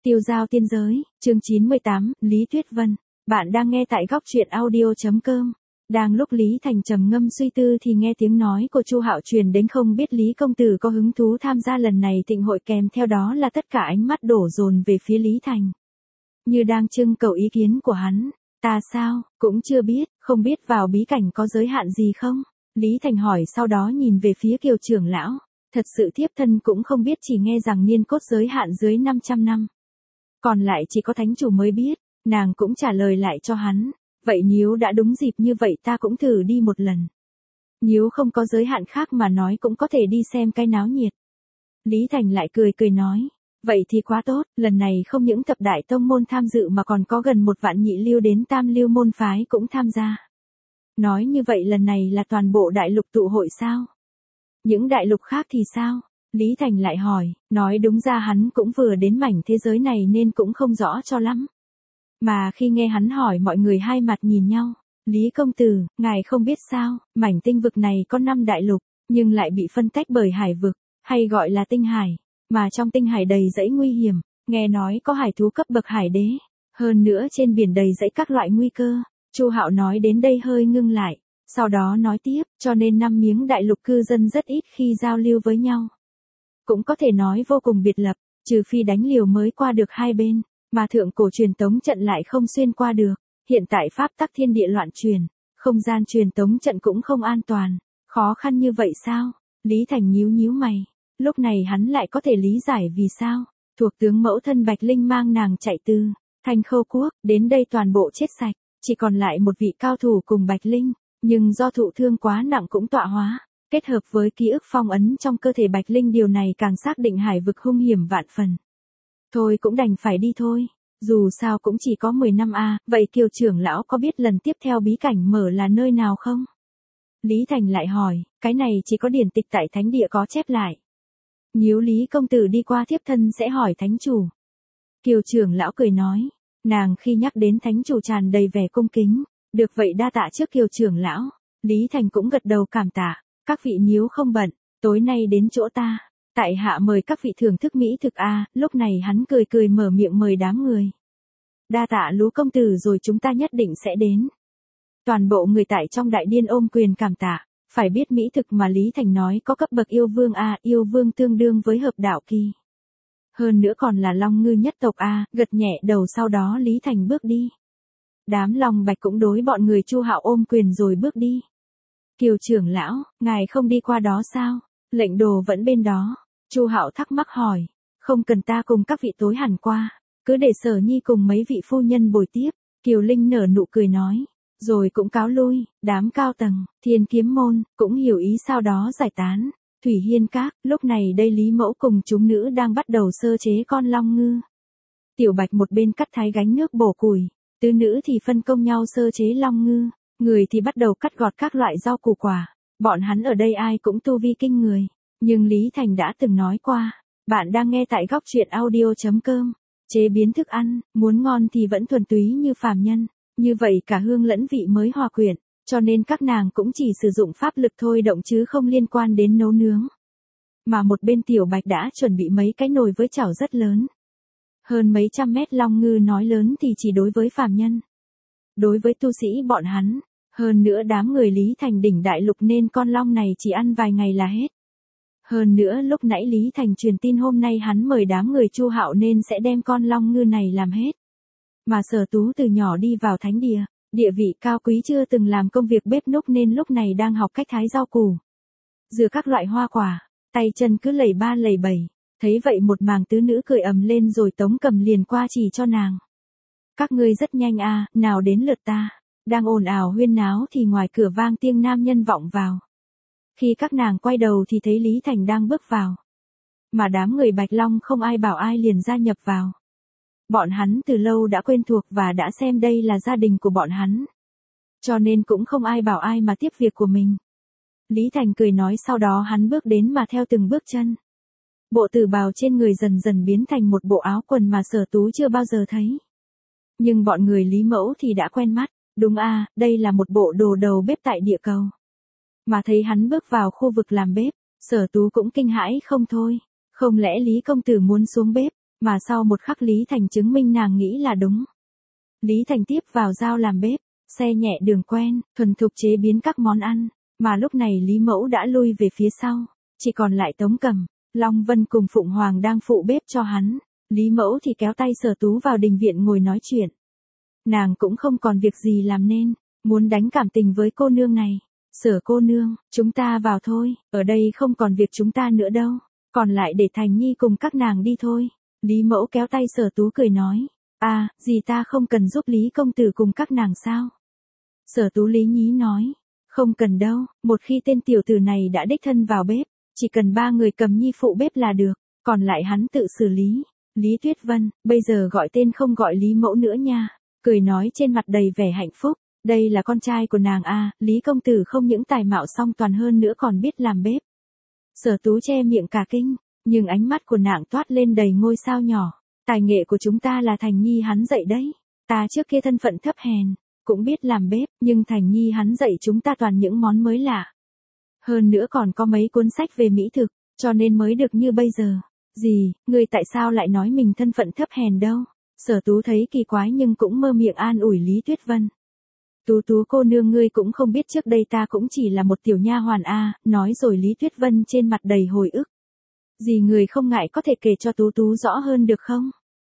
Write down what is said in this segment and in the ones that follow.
Tiêu giao tiên giới, chương 98, Lý Tuyết Vân. Bạn đang nghe tại góc truyện audio.com. Đang lúc Lý Thành trầm ngâm suy tư thì nghe tiếng nói của Chu Hạo truyền đến, không biết Lý công tử có hứng thú tham gia lần này tịnh hội, kèm theo đó là tất cả ánh mắt đổ dồn về phía Lý Thành. Như đang trưng cầu ý kiến của hắn. Ta sao, cũng chưa biết, không biết vào bí cảnh có giới hạn gì không? Lý Thành hỏi, sau đó nhìn về phía Kiều trưởng lão. Thật sự thiếp thân cũng không biết, chỉ nghe rằng niên cốt giới hạn dưới 500 năm. Còn lại chỉ có thánh chủ mới biết, nàng cũng trả lời lại cho hắn. Vậy nếu đã đúng dịp như vậy ta cũng thử đi một lần. Nếu không có giới hạn khác mà nói cũng có thể đi xem cái náo nhiệt. Lý Thành lại cười nói. Vậy thì quá tốt, lần này không những thập đại tông môn tham dự mà còn có gần 1 vạn nhị lưu đến tam lưu môn phái cũng tham gia. Nói như vậy lần này là toàn bộ đại lục tụ hội sao? Những đại lục khác thì sao? Lý Thành lại hỏi, nói đúng ra hắn cũng vừa đến mảnh thế giới này nên cũng không rõ cho lắm. Mà khi nghe hắn hỏi mọi người hai mặt nhìn nhau. Lý công tử, ngài không biết sao, mảnh tinh vực này có 5 đại lục, nhưng lại bị phân tách bởi hải vực, hay gọi là tinh hải. Mà trong tinh hải đầy dẫy nguy hiểm, nghe nói có hải thú cấp bậc hải đế. Hơn nữa trên biển đầy dẫy các loại nguy cơ. Chu Hạo nói đến đây hơi ngưng lại. Sau đó nói tiếp, cho nên 5 miếng đại lục cư dân rất ít khi giao lưu với nhau. Cũng có thể nói vô cùng biệt lập, trừ phi đánh liều mới qua được hai bên, mà thượng cổ truyền tống trận lại không xuyên qua được. Hiện tại pháp tắc thiên địa loạn truyền, không gian truyền tống trận cũng không an toàn. Khó khăn như vậy sao? Lý Thành nhíu mày. Lúc này hắn lại có thể lý giải vì sao. Thuộc tướng mẫu thân Bạch Linh mang nàng chạy từ Thanh Khâu Quốc, đến đây toàn bộ chết sạch. Chỉ còn lại một vị cao thủ cùng Bạch Linh, nhưng do thụ thương quá nặng cũng tọa hóa. Kết hợp với ký ức phong ấn trong cơ thể Bạch Linh, điều này càng xác định hải vực hung hiểm vạn phần. Thôi cũng đành phải đi thôi. Dù sao cũng chỉ có 10 năm à, vậy Kiều trưởng lão có biết lần tiếp theo bí cảnh mở là nơi nào không? Lý Thành lại hỏi, cái này chỉ có điển tịch tại thánh địa có chép lại. Nếu Lý công tử đi qua thiếp thân sẽ hỏi thánh chủ. Kiều trưởng lão cười nói, nàng khi nhắc đến thánh chủ tràn đầy vẻ cung kính. Được vậy đa tạ trước Kiều trưởng lão. Lý Thành cũng gật đầu cảm tạ. Các vị nếu không bận, tối nay đến chỗ ta. Tại hạ mời các vị thưởng thức mỹ thực a. Lúc này hắn cười mở miệng mời đám người. Đa tạ Lú công tử, rồi chúng ta nhất định sẽ đến. Toàn bộ người tại trong đại điện ôm quyền cảm tạ. Phải biết mỹ thực mà Lý Thành nói có cấp bậc yêu vương a, yêu vương tương đương với hợp đạo kỳ. Hơn nữa còn là long ngư nhất tộc a, gật nhẹ đầu sau đó Lý Thành bước đi. Đám Long Bạch cũng đối bọn người Chu Hạo ôm quyền rồi bước đi. Kiều trưởng lão, ngài không đi qua đó sao? Lệnh đồ vẫn bên đó. Chu Hạo thắc mắc hỏi. Không cần, ta cùng các vị tối hẳn qua. Cứ để Sở Nhi cùng mấy vị phu nhân bồi tiếp. Kiều Linh nở nụ cười nói. Rồi cũng cáo lui. Đám cao tầng, Thiên Kiếm môn, cũng hiểu ý sau đó giải tán. Thủy Hiên Các, lúc này đây Lý Mẫu cùng chúng nữ đang bắt đầu sơ chế con long ngư. Tiểu Bạch một bên cắt thái gánh nước bổ củi. Tứ nữ thì phân công nhau sơ chế long ngư. Người thì bắt đầu cắt gọt các loại rau củ quả. Bọn hắn ở đây ai cũng tu vi kinh người. Nhưng Lý Thành đã từng nói qua. Bạn đang nghe tại góc truyện audio.com. Chế biến thức ăn, muốn ngon thì vẫn thuần túy như phàm nhân. Như vậy cả hương lẫn vị mới hòa quyện. Cho nên các nàng cũng chỉ sử dụng pháp lực thôi động chứ không liên quan đến nấu nướng. Mà một bên Tiểu Bạch đã chuẩn bị mấy cái nồi với chảo rất lớn. Hơn mấy trăm mét long ngư nói lớn thì chỉ đối với phàm nhân. Đối với tu sĩ bọn hắn, hơn nữa đám người Lý Thành đỉnh đại lục nên con long này chỉ ăn vài ngày là hết. Hơn nữa lúc nãy Lý Thành truyền tin hôm nay hắn mời đám người Chu Hạo nên sẽ đem con long ngư này làm hết. Mà Sở Tú từ nhỏ đi vào thánh địa, địa vị cao quý, chưa từng làm công việc bếp núc nên lúc này đang học cách thái rau củ, rửa các loại hoa quả, tay chân cứ lầy ba lầy bẩy. Thấy vậy một màng tứ nữ cười ầm lên rồi Tống Cầm liền qua chỉ cho nàng. Các ngươi rất nhanh à, nào đến lượt ta. Đang ồn ào huyên náo thì ngoài cửa vang tiếng nam nhân vọng vào. Khi các nàng quay đầu thì thấy Lý Thành đang bước vào. Mà đám người Bạch Long không ai bảo ai liền gia nhập vào. Bọn hắn từ lâu đã quen thuộc và đã xem đây là gia đình của bọn hắn. Cho nên cũng không ai bảo ai mà tiếp việc của mình. Lý Thành cười nói, sau đó hắn bước đến mà theo từng bước chân. Bộ tử bào trên người dần dần biến thành một bộ áo quần mà Sở Tú chưa bao giờ thấy. Nhưng bọn người Lý Mẫu thì đã quen mắt. Đúng à, đây là một bộ đồ đầu bếp tại địa cầu. Mà thấy hắn bước vào khu vực làm bếp, Sở Tú cũng kinh hãi không thôi. Không lẽ Lý công tử muốn xuống bếp, Mà sau một khắc Lý Thành chứng minh nàng nghĩ là đúng. Lý Thành tiếp vào dao làm bếp, xe nhẹ đường quen, thuần thục chế biến các món ăn, mà lúc này Lý Mẫu đã lui về phía sau, chỉ còn lại Tống Cẩm, Long Vân cùng Phụng Hoàng đang phụ bếp cho hắn, Lý Mẫu thì kéo tay Sở Tú vào đình viện ngồi nói chuyện. Nàng cũng không còn việc gì làm nên, muốn đánh cảm tình với cô nương này. Sở cô nương, chúng ta vào thôi, ở đây không còn việc chúng ta nữa đâu, còn lại để Thành Nhi cùng các nàng đi thôi. Lý Mẫu kéo tay Sở Tú cười nói, gì ta không cần giúp Lý công tử cùng các nàng sao? Sở Tú lý nhí nói, không cần đâu, một khi tên tiểu tử này đã đích thân vào bếp, chỉ cần 3 người cầm nhi phụ bếp là được, còn lại hắn tự xử lý. Lý Tuyết Vân, bây giờ gọi tên không gọi Lý Mẫu nữa nha, cười nói trên mặt đầy vẻ hạnh phúc, đây là con trai của nàng Lý công tử không những tài mạo song toàn hơn nữa còn biết làm bếp. Sở Tú che miệng cả kinh, nhưng ánh mắt của nàng toát lên đầy ngôi sao nhỏ, tài nghệ của chúng ta là Thành Nhi hắn dạy đấy, ta trước kia thân phận thấp hèn, cũng biết làm bếp, nhưng Thành Nhi hắn dạy chúng ta toàn những món mới lạ. Hơn nữa còn có mấy cuốn sách về mỹ thực, cho nên mới được như bây giờ. Gì, ngươi tại sao lại nói mình thân phận thấp hèn đâu? Sở Tú thấy kỳ quái nhưng cũng mơ miệng an ủi Lý Tuyết Vân. Tú Tú cô nương ngươi cũng không biết trước đây ta cũng chỉ là một tiểu nha hoàn nói rồi Lý Tuyết Vân trên mặt đầy hồi ức. Gì người không ngại có thể kể cho Tú Tú rõ hơn được không?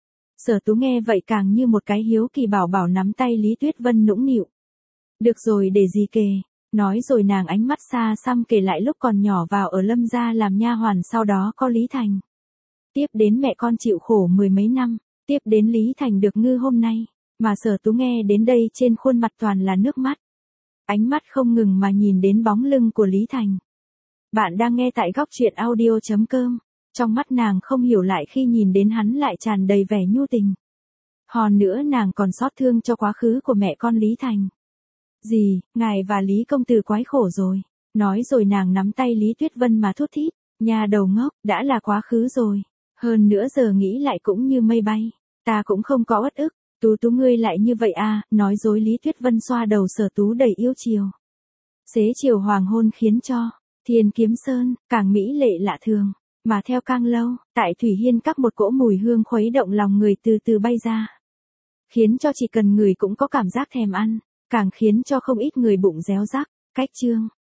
Sở Tú nghe vậy càng như một cái hiếu kỳ bảo bảo nắm tay Lý Tuyết Vân nũng nịu. Được rồi để gì kể, nói rồi nàng ánh mắt xa xăm kể lại lúc còn nhỏ vào ở Lâm gia làm nha hoàn, sau đó có Lý Thành. Tiếp đến mẹ con chịu khổ 10 mấy năm, tiếp đến Lý Thành được ngư hôm nay, mà Sở Tú nghe đến đây trên khuôn mặt toàn là nước mắt. Ánh mắt không ngừng mà nhìn đến bóng lưng của Lý Thành. Bạn đang nghe tại góc truyện audio.com. Trong mắt nàng không hiểu lại khi nhìn đến hắn lại tràn đầy vẻ nhu tình. Hòn nữa nàng còn xót thương cho quá khứ của mẹ con Lý Thành. Gì, ngài và Lý công tử quái khổ rồi. Nói rồi nàng nắm tay Lý Tuyết Vân mà thút thít. Nhà đầu ngốc, đã là quá khứ rồi. Hơn nữa giờ nghĩ lại cũng như mây bay. Ta cũng không có uất ức. Tú Tú ngươi lại như vậy nói dối Lý Tuyết Vân xoa đầu Sở Tú đầy yêu chiều. Xế chiều hoàng hôn khiến cho Thiên Kiếm Sơn càng mỹ lệ lạ thường. Mà theo càng lâu, tại Thủy Hiên các một cỗ mùi hương khuấy động lòng người từ từ bay ra. Khiến cho chỉ cần người cũng có cảm giác thèm ăn, càng khiến cho không ít người bụng réo rắc. Cách chương